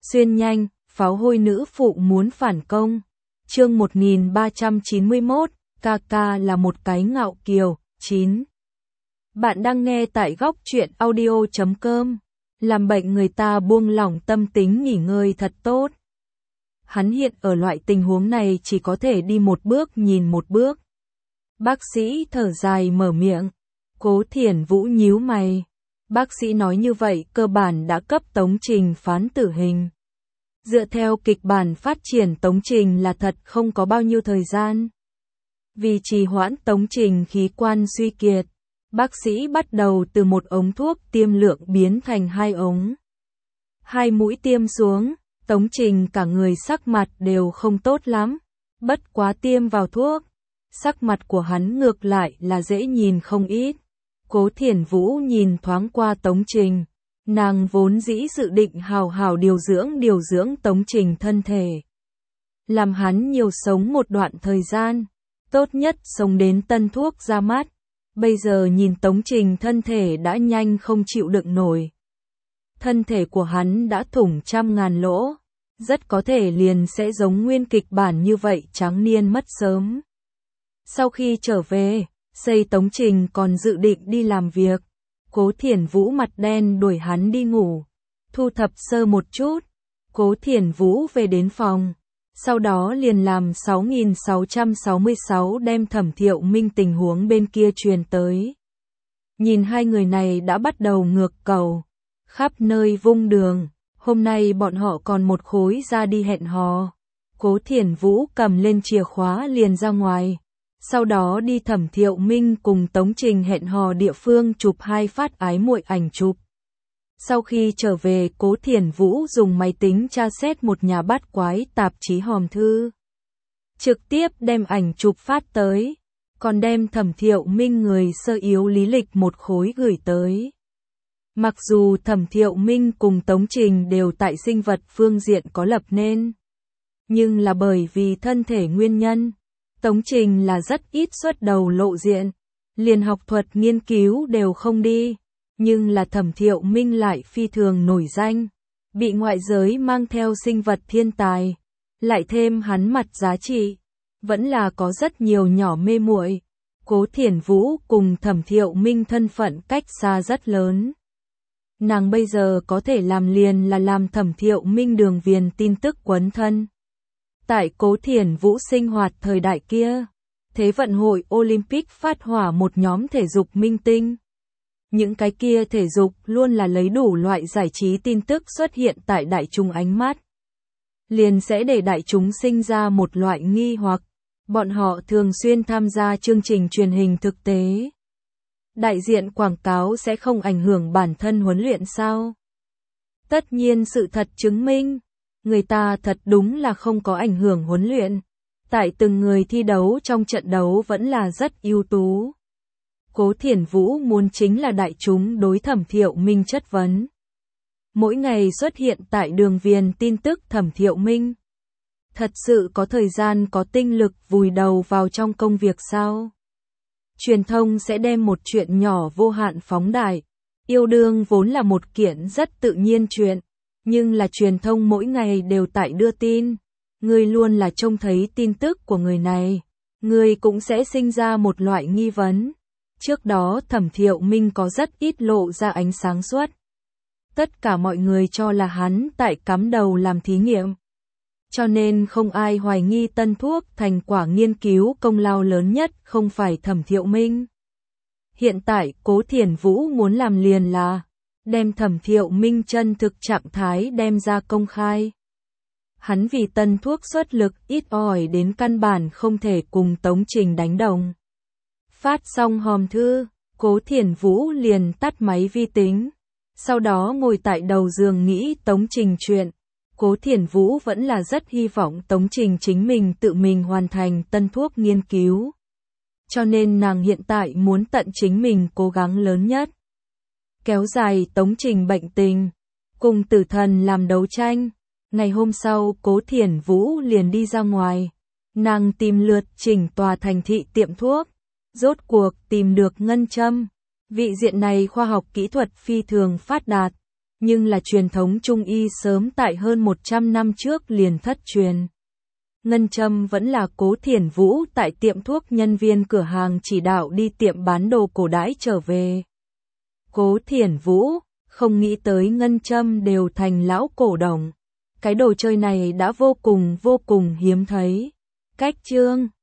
Xuyên nhanh, pháo hôi nữ phụ muốn phản công. Chương 1391, Kaka là một cái ngạo kiều. 9. Bạn đang nghe tại góc truyện audio.com. Làm bệnh người ta buông lỏng tâm tính nghỉ ngơi thật tốt. Hắn hiện ở loại tình huống này chỉ có thể đi một bước nhìn một bước. Bác sĩ thở dài mở miệng. Cố Thiển Vũ nhíu mày. Bác sĩ nói như vậy cơ bản đã cấp Tống Trình phán tử hình. Dựa theo kịch bản phát triển Tống Trình là thật không có bao nhiêu thời gian. Vì trì hoãn Tống Trình khí quan suy kiệt, bác sĩ bắt đầu từ một ống thuốc tiêm lượng biến thành 2 ống. 2 mũi tiêm xuống, Tống Trình cả người sắc mặt đều không tốt lắm. Bất quá tiêm vào thuốc, sắc mặt của hắn ngược lại là dễ nhìn không ít. Cố Thiển Vũ nhìn thoáng qua Tống Trình. Nàng vốn dĩ dự định hào hào điều dưỡng Tống Trình thân thể. Làm hắn nhiều sống một đoạn thời gian. Tốt nhất sống đến tân thuốc ra mắt. Bây giờ nhìn Tống Trình thân thể đã nhanh không chịu đựng nổi. Thân thể của hắn đã thủng trăm ngàn lỗ. Rất có thể liền sẽ giống nguyên kịch bản như vậy tráng niên mất sớm. Sau khi trở về, Xây Tống Trình còn dự định đi làm việc. Cố Thiển Vũ mặt đen đuổi hắn đi ngủ. Thu thập sơ một chút. Cố Thiển Vũ về đến phòng. Sau đó liền làm 6666 đem Thẩm Thiệu Minh tình huống bên kia truyền tới. Nhìn hai người này đã bắt đầu ngược cầu. Khắp nơi vung đường. Hôm nay bọn họ còn một khối ra đi hẹn hò. Cố Thiển Vũ cầm lên chìa khóa liền ra ngoài. Sau đó đi Thẩm Thiệu Minh cùng Tống Trình hẹn hò địa phương chụp 2 phát ái muội ảnh chụp. Sau khi trở về, Cố Thiển Vũ dùng máy tính tra xét một nhà bát quái tạp chí hòm thư. Trực tiếp đem ảnh chụp phát tới, còn đem Thẩm Thiệu Minh người sơ yếu lý lịch một khối gửi tới. Mặc dù Thẩm Thiệu Minh cùng Tống Trình đều tại sinh vật phương diện có lập nên, nhưng là bởi vì thân thể nguyên nhân, Tống Trình là rất ít xuất đầu lộ diện, liền học thuật nghiên cứu đều không đi, nhưng là Thẩm Thiệu Minh lại phi thường nổi danh, bị ngoại giới mang theo sinh vật thiên tài, lại thêm hắn mặt giá trị, vẫn là có rất nhiều nhỏ mê muội. Cố Thiển Vũ cùng Thẩm Thiệu Minh thân phận cách xa rất lớn. Nàng bây giờ có thể làm liền là làm Thẩm Thiệu Minh đường viền tin tức quấn thân. Tại Cố Thiển Vũ sinh hoạt thời đại kia, Thế vận hội Olympic phát hỏa một nhóm thể dục minh tinh. Những cái kia thể dục luôn là lấy đủ loại giải trí tin tức xuất hiện tại đại chúng ánh mắt. Liền sẽ để đại chúng sinh ra một loại nghi hoặc, bọn họ thường xuyên tham gia chương trình truyền hình thực tế. Đại diện quảng cáo sẽ không ảnh hưởng bản thân huấn luyện sao? Tất nhiên sự thật chứng minh, người ta thật đúng là không có ảnh hưởng huấn luyện. Tại từng người thi đấu trong trận đấu vẫn là rất ưu tú. Cố Thiển Vũ muốn chính là đại chúng đối Thẩm Thiệu Minh chất vấn. Mỗi ngày xuất hiện tại đường viền tin tức Thẩm Thiệu Minh. Thật sự có thời gian có tinh lực vùi đầu vào trong công việc sao? Truyền thông sẽ đem một chuyện nhỏ vô hạn phóng đại. Yêu đương vốn là một kiện rất tự nhiên chuyện, nhưng là truyền thông mỗi ngày đều tại đưa tin. Ngươi luôn là trông thấy tin tức của người này, ngươi cũng sẽ sinh ra một loại nghi vấn. Trước đó Thẩm Thiệu Minh có rất ít lộ ra ánh sáng suốt. Tất cả mọi người cho là hắn tại cắm đầu làm thí nghiệm. Cho nên không ai hoài nghi tân thuốc thành quả nghiên cứu công lao lớn nhất không phải Thẩm Thiệu Minh. Hiện tại Cố Thiển Vũ muốn làm liền là đem Thẩm Thiệu Minh chân thực trạng thái đem ra công khai. Hắn vì tân thuốc xuất lực ít ỏi đến căn bản không thể cùng Tống Trình đánh đồng. Phát xong hòm thư, Cố Thiển Vũ liền tắt máy vi tính. Sau đó ngồi tại đầu giường nghĩ Tống Trình chuyện. Cố Thiển Vũ vẫn là rất hy vọng Tống Trình chính mình tự mình hoàn thành tân thuốc nghiên cứu. Cho nên nàng hiện tại muốn tận chính mình cố gắng lớn nhất. Kéo dài Tống Trình bệnh tình, cùng tử thần làm đấu tranh. Ngày hôm sau Cố Thiển Vũ liền đi ra ngoài. Nàng tìm lượt chỉnh tòa thành thị tiệm thuốc. Rốt cuộc tìm được ngân châm. Vị diện này khoa học kỹ thuật phi thường phát đạt. Nhưng là truyền thống Trung y sớm tại hơn 100 năm trước liền thất truyền. Ngân châm vẫn là Cố Thiển Vũ tại tiệm thuốc nhân viên cửa hàng chỉ đạo đi tiệm bán đồ cổ đãi trở về. Cố Thiển Vũ, không nghĩ tới ngân châm đều thành lão cổ đồng. Cái đồ chơi này đã vô cùng hiếm thấy. Cách chương